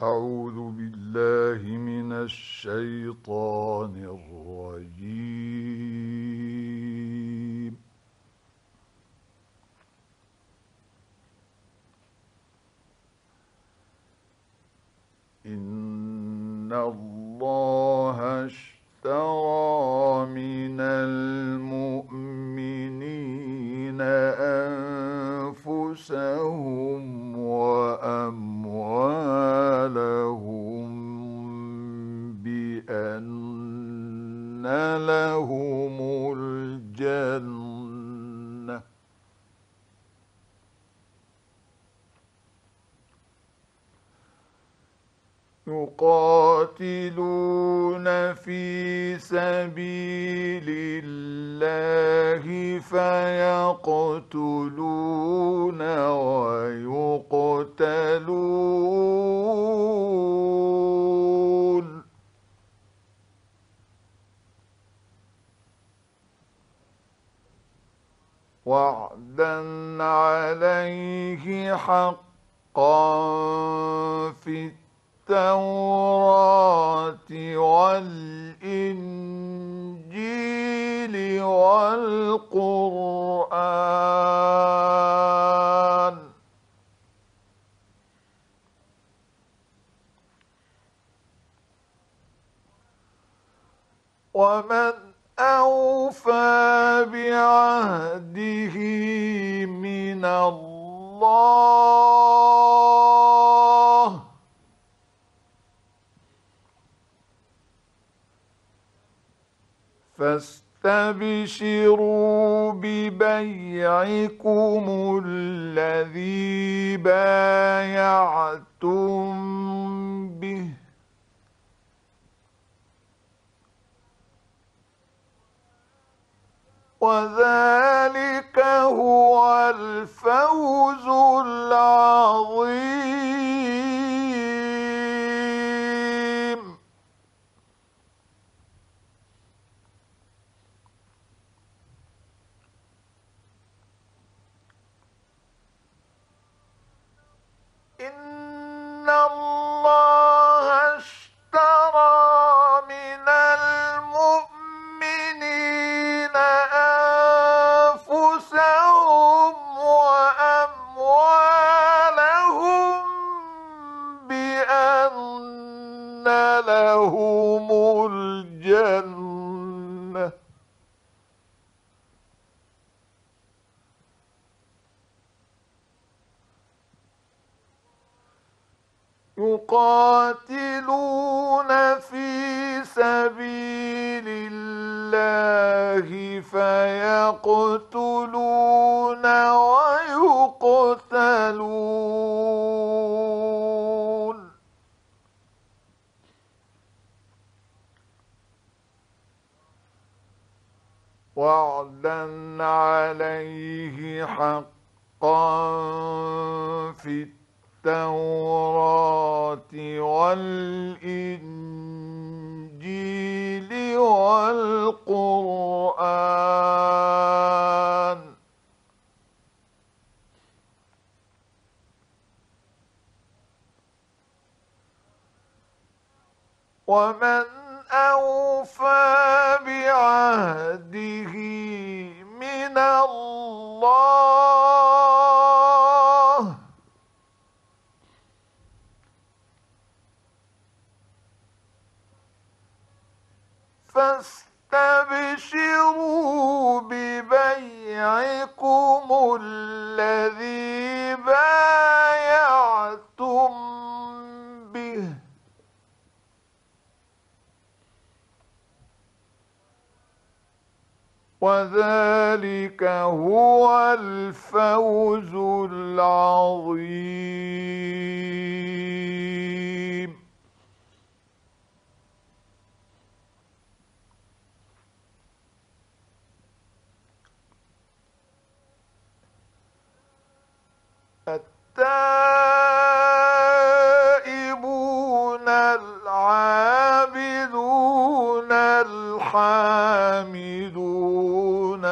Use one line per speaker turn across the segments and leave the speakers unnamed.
أعوذ بالله من الشيطان الرجيم. إن الله اشترى من المؤمنين أنفسهم وأموالهم بأن لهم الجنة يقاتلون في سبيل الله فيقتلون ويقتلون وعدا عليه حقا في التوراة والإنجيل والقرآن ومن أوفى بعهده من الله فاستبشروا ببيعكم الذي بايعتم به وذلك هو الفوز العظيم. إن الله اشترى من المؤمنين أنفسهم وأموالهم بأن لهم الجنة يقاتلون في سبيل الله فيقتلون ويقتلون وعدا عليه حقا في التوراة والإنجيل والقرآن ومن أوفى بعهده من الله فاستبشروا ببيعكم الذي بايعتم به وذلك هو الفوز العظيم. التائبون العابدون الحامدون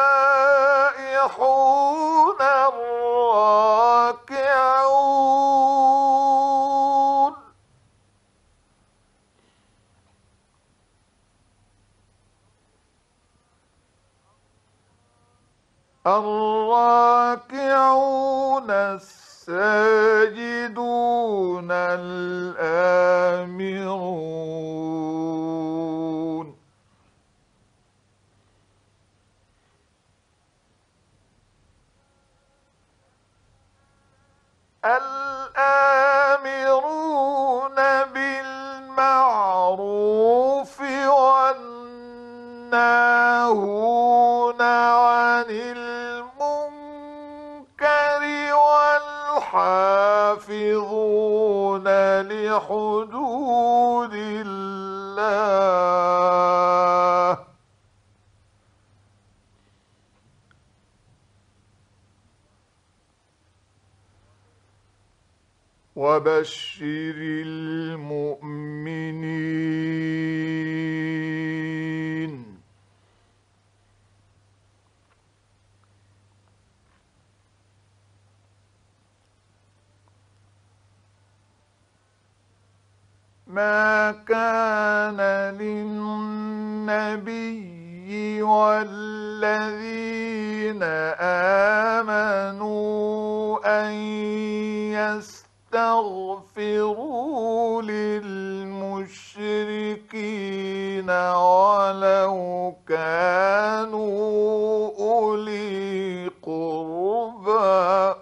السائحون الراكعون الراكعون الساجدون الآمرون الآمرون بالمعروف والناهون عن المنكر والحافظون لحدود الله وبشر المؤمنين. ما كان للنبي والذين آمنوا أن يستغفروا للمشركين ولو كانوا أولي قربى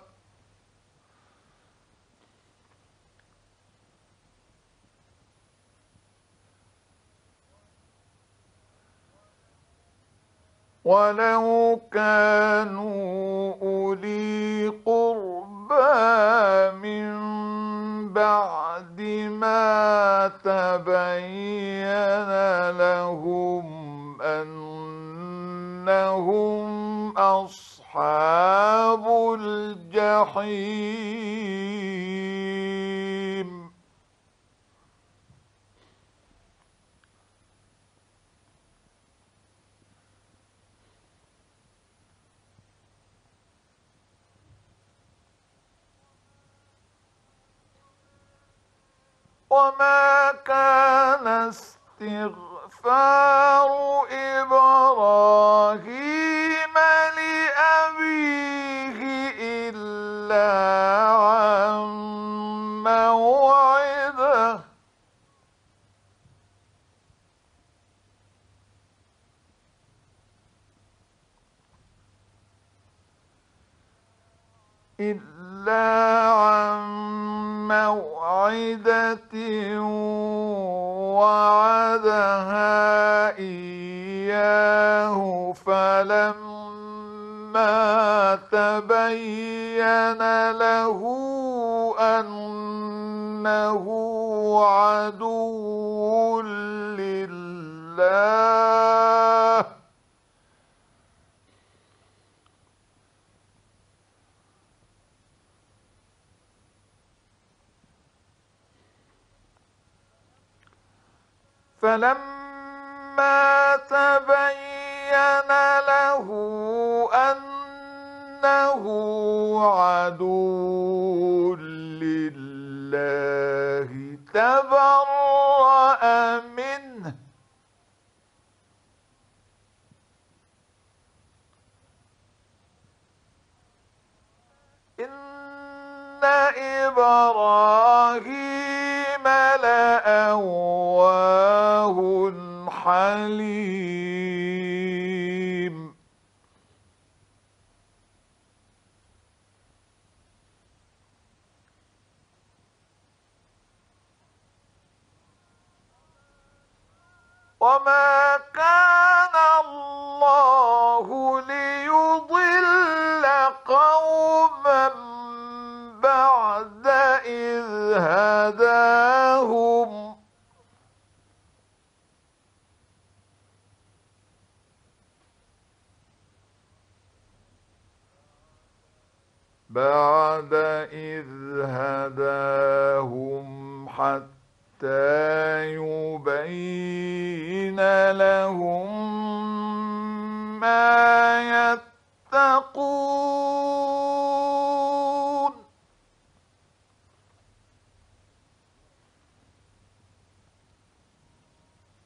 من بعد ما تبين لهم أنهم أصحاب الجحيم. وما كان استغفار إبراهيم لأبيه إلا عن موعدة وعدها إياه فلما تبين له أنه عدو لله فلما تبين له أنه عدو لله تبرأ منه إن إبراهيم لأواه حليم. وما كان الله ليضل قوما بعد إذ هداهم حتى يبين لهم ما يتقون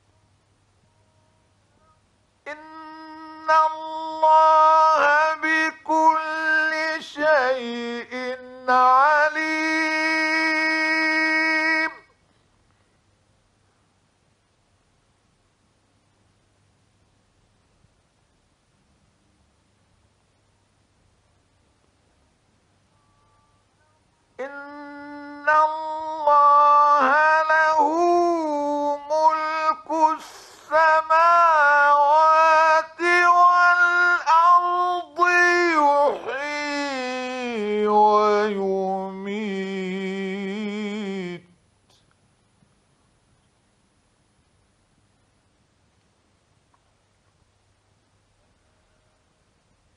إن الله بكم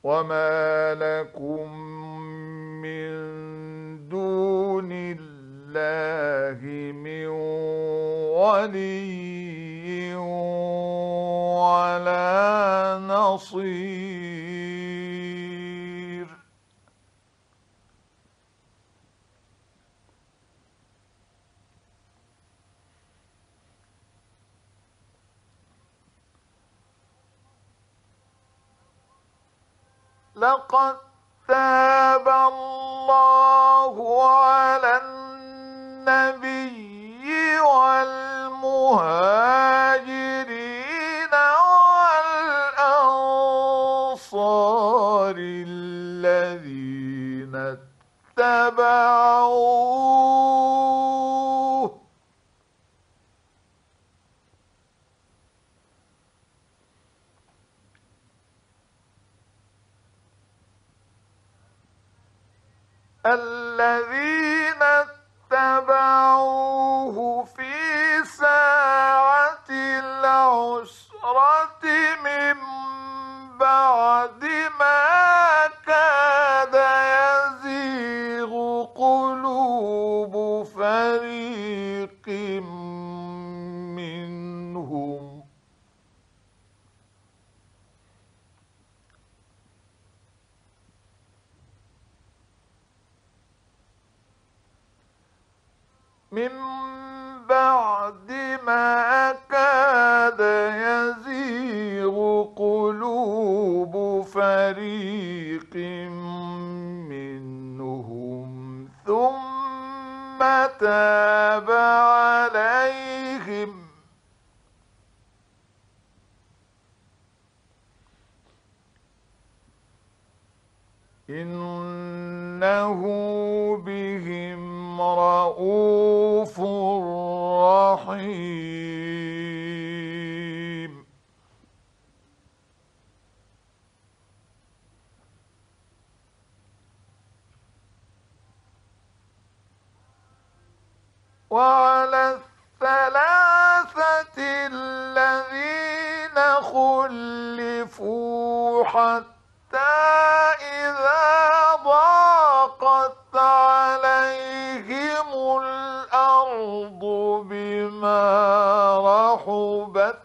وما لكم من دون الله من ولي ولا نصير. لقد تاب الله على النبي والمهاجرين والأنصار الذين اتبعوه في ساعة العسرة من بعد ما كاد يزيغ قلوب فريق منهم بعد ما كاد يزيغ قلوب فريق منهم ثم تاب عليهم إنه بهم رءوف رحيم. وعلى الثلاثة الذين خلفوا حتى إذا ضاقت عليهم الأرض بما رحبت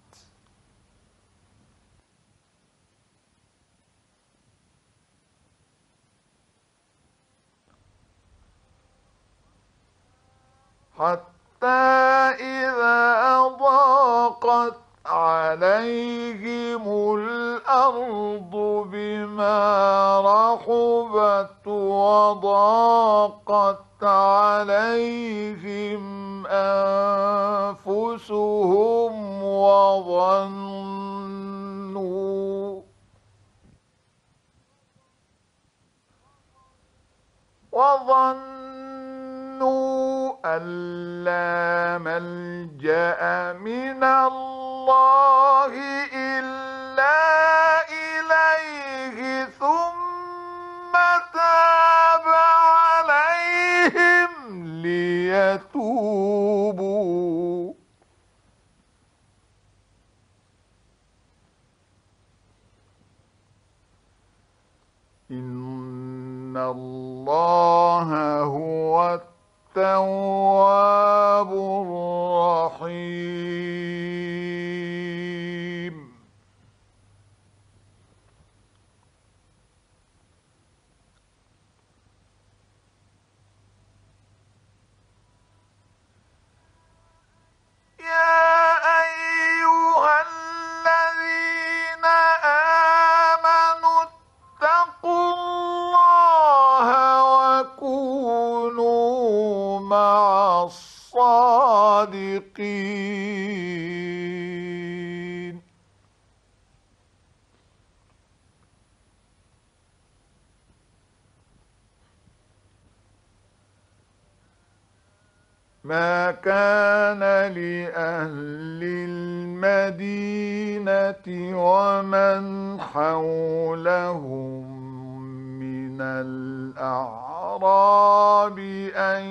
رحبت وضاقت عليهم أنفسهم وظنوا أن لا ملجأ من الله إلا إليه ثم تاب عليهم ليتوبوا إن الله هو التواب الرحيم. يا أيها الذين آمنوا اتقوا الله وكونوا مع الصادقين. ما كان لأهل المدينة ومن حولهم من الأعراب أن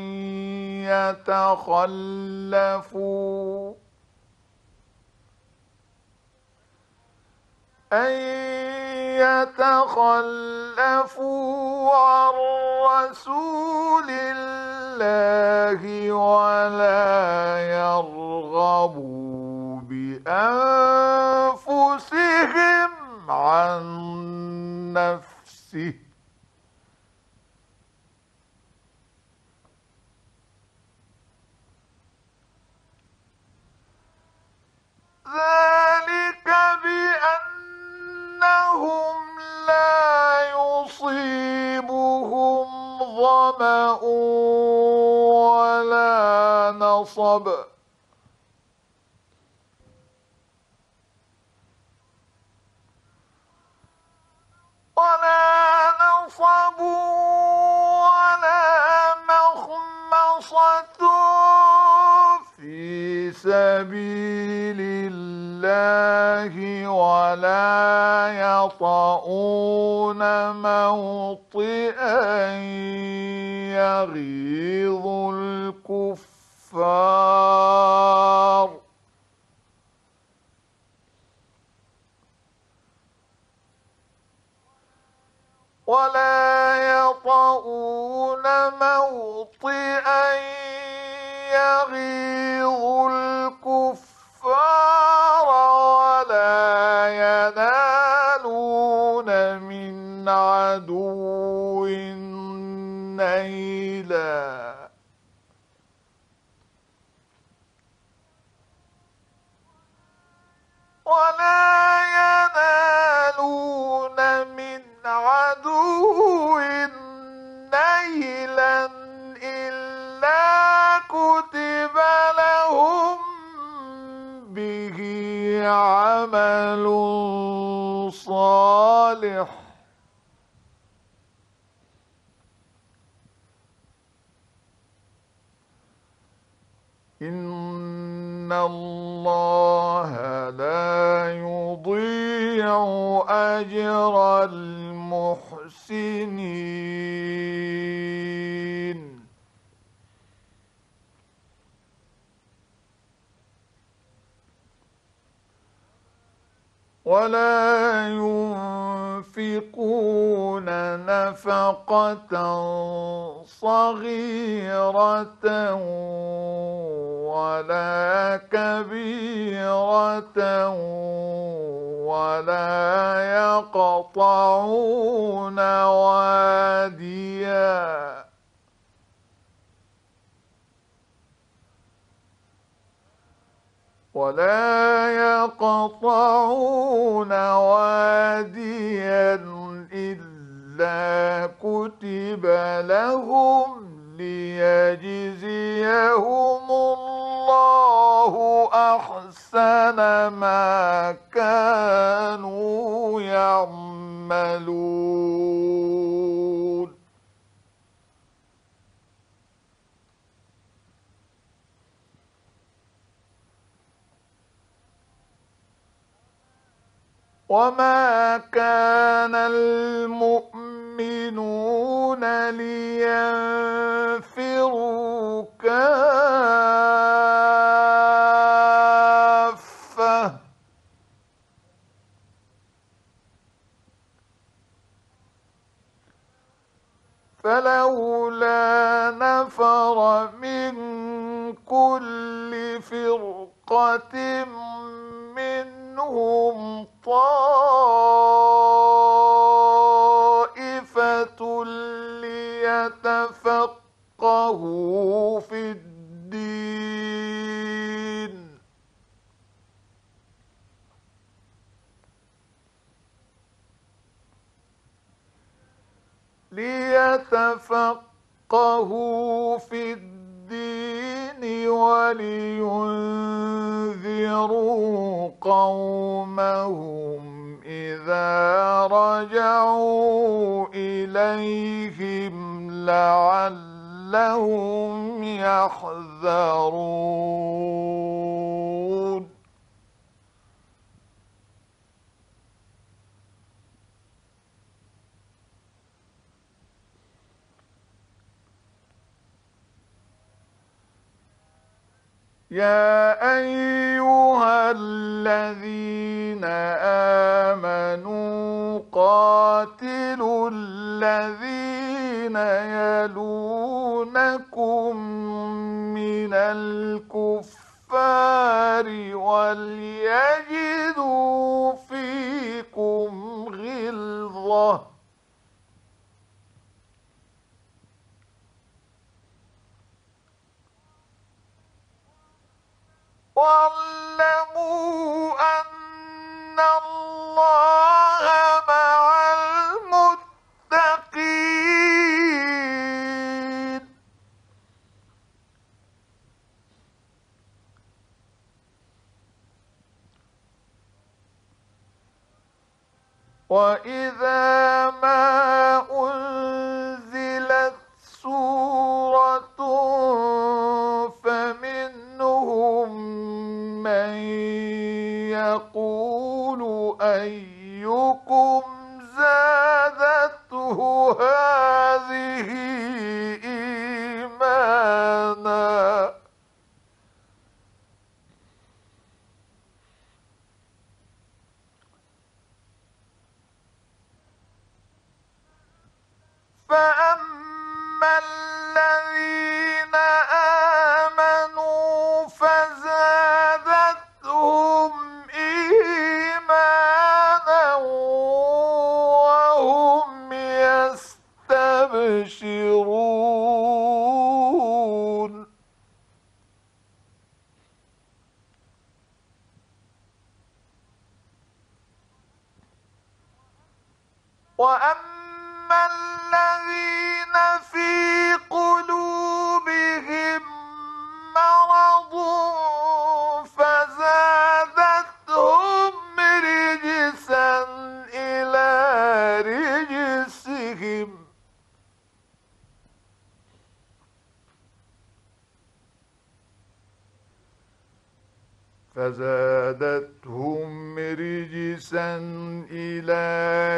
أن يتخلفوا عن رسول الله ولا يرغبوا بأنفسهم عن نفسه ذلك بأنهم لا يصيبهم ظمأ ولا نصب ولا مخمصة في سبيل الله ولا يطؤون موطئا يغيظ الكفار ولا ينالون من عدو نيلا إلا كتب لهم به عمل صالح إن الله لا يضيع أجر المحسنين ولا ينفقون نفقة صغيرة ولا كبيرة ولا يقطعون واديا إلا كتب لهم ليجزيهم الله أحسن ما كانوا يعملون وما كان المؤمنون لينفروا كافة فلولا نفر من كل فرقة منهم طائفة ليتفقهوا في الدين ولينذروا قومهم إذا رجعوا إليهم لعلهم يحذرون يا أيها الذين آمنوا قاتلوا الذين يلونكم من الكفار وليجدوا فيكم غلظة واعلموا أن الله مع المتقين. وإذا ما أنزلت سورة فمنهم من يقول أيكم زادته هذه إيمانا فأما الذين آمنوا فزادتهم إيمانا وهم يستبشرون. وأما الذين في قلوبهم مرض فزادتهم رجسا إلى رجسهم إلى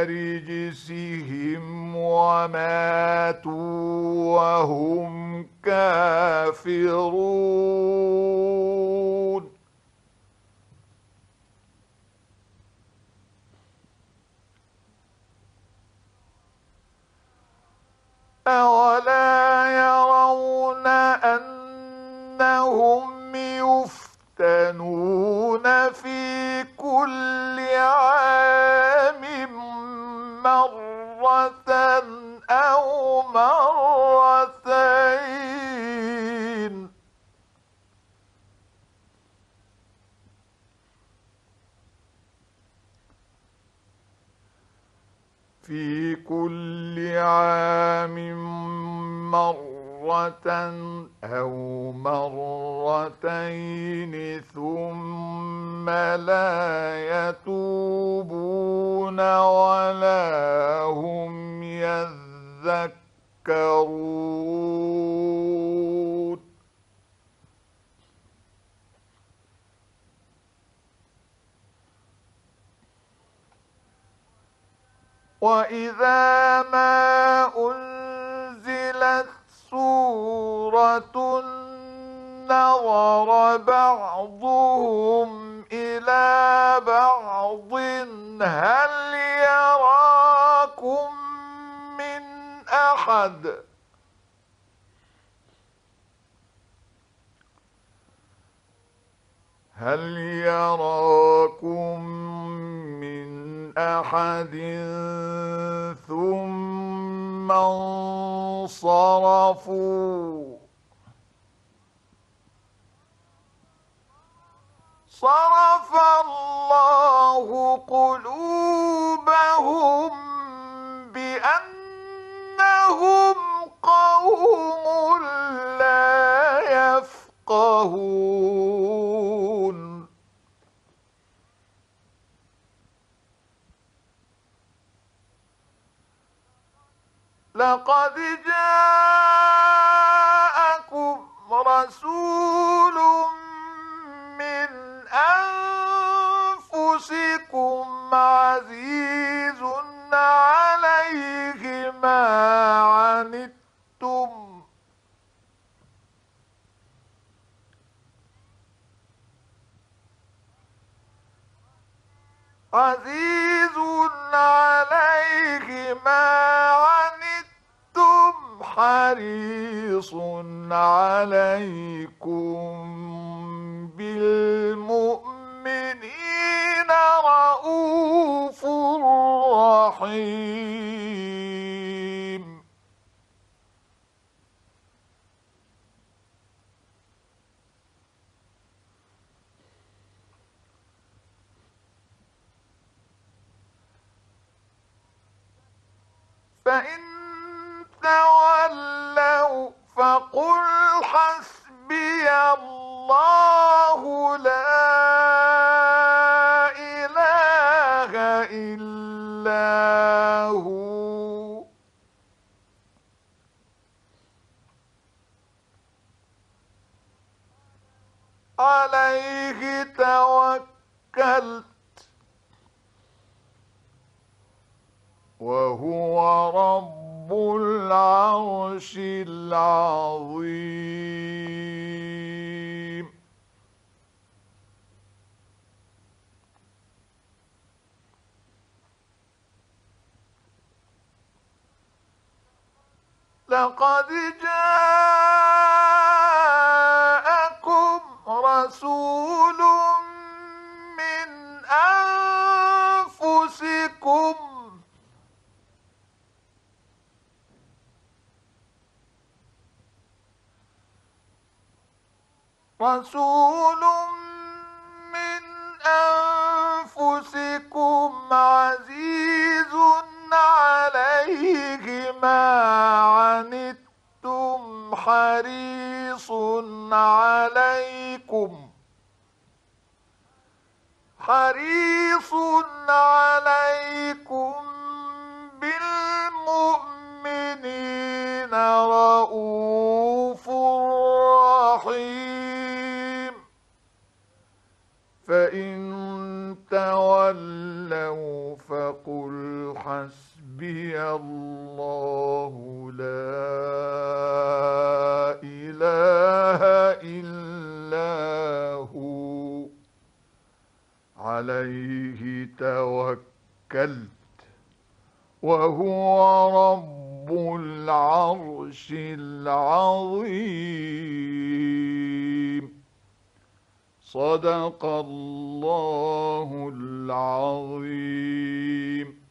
رجسهم وماتوا وهم كافرون. أولا يرون أنهم يفتنون في كل عام مرة أو مرتين في كل عام مرة أو مرتين ثم لا يتوبون ولا هم يذكرون. وإذا ما أنزلت سورة نظر بعضهم إلى بعض هل يراكم من أحد ثم انصرفوا صرف الله قلوبهم بأنهم قوم لا يفقهون. لقد جاءكم رسول من أنفسكم عزيز عليه ما عنتم عزيز عليه ما عنتم حريص عليكم بالمؤمنين رءوف رحيم. فإن تولوا فقل حسبي الله لا إله إلا هو عليه توكلت وهو رب العرش العظيم. لقد جاءكم رسول من أنفسكم رسول من أنفسكم عزيز عليه ما عنتم حريص عليكم بالمؤمنين رءوف رحيم. فإن تولوا فقل حسبي الله لا إله إلا هو عليه توكلت وهو رب العرش العظيم. صدق الله العظيم.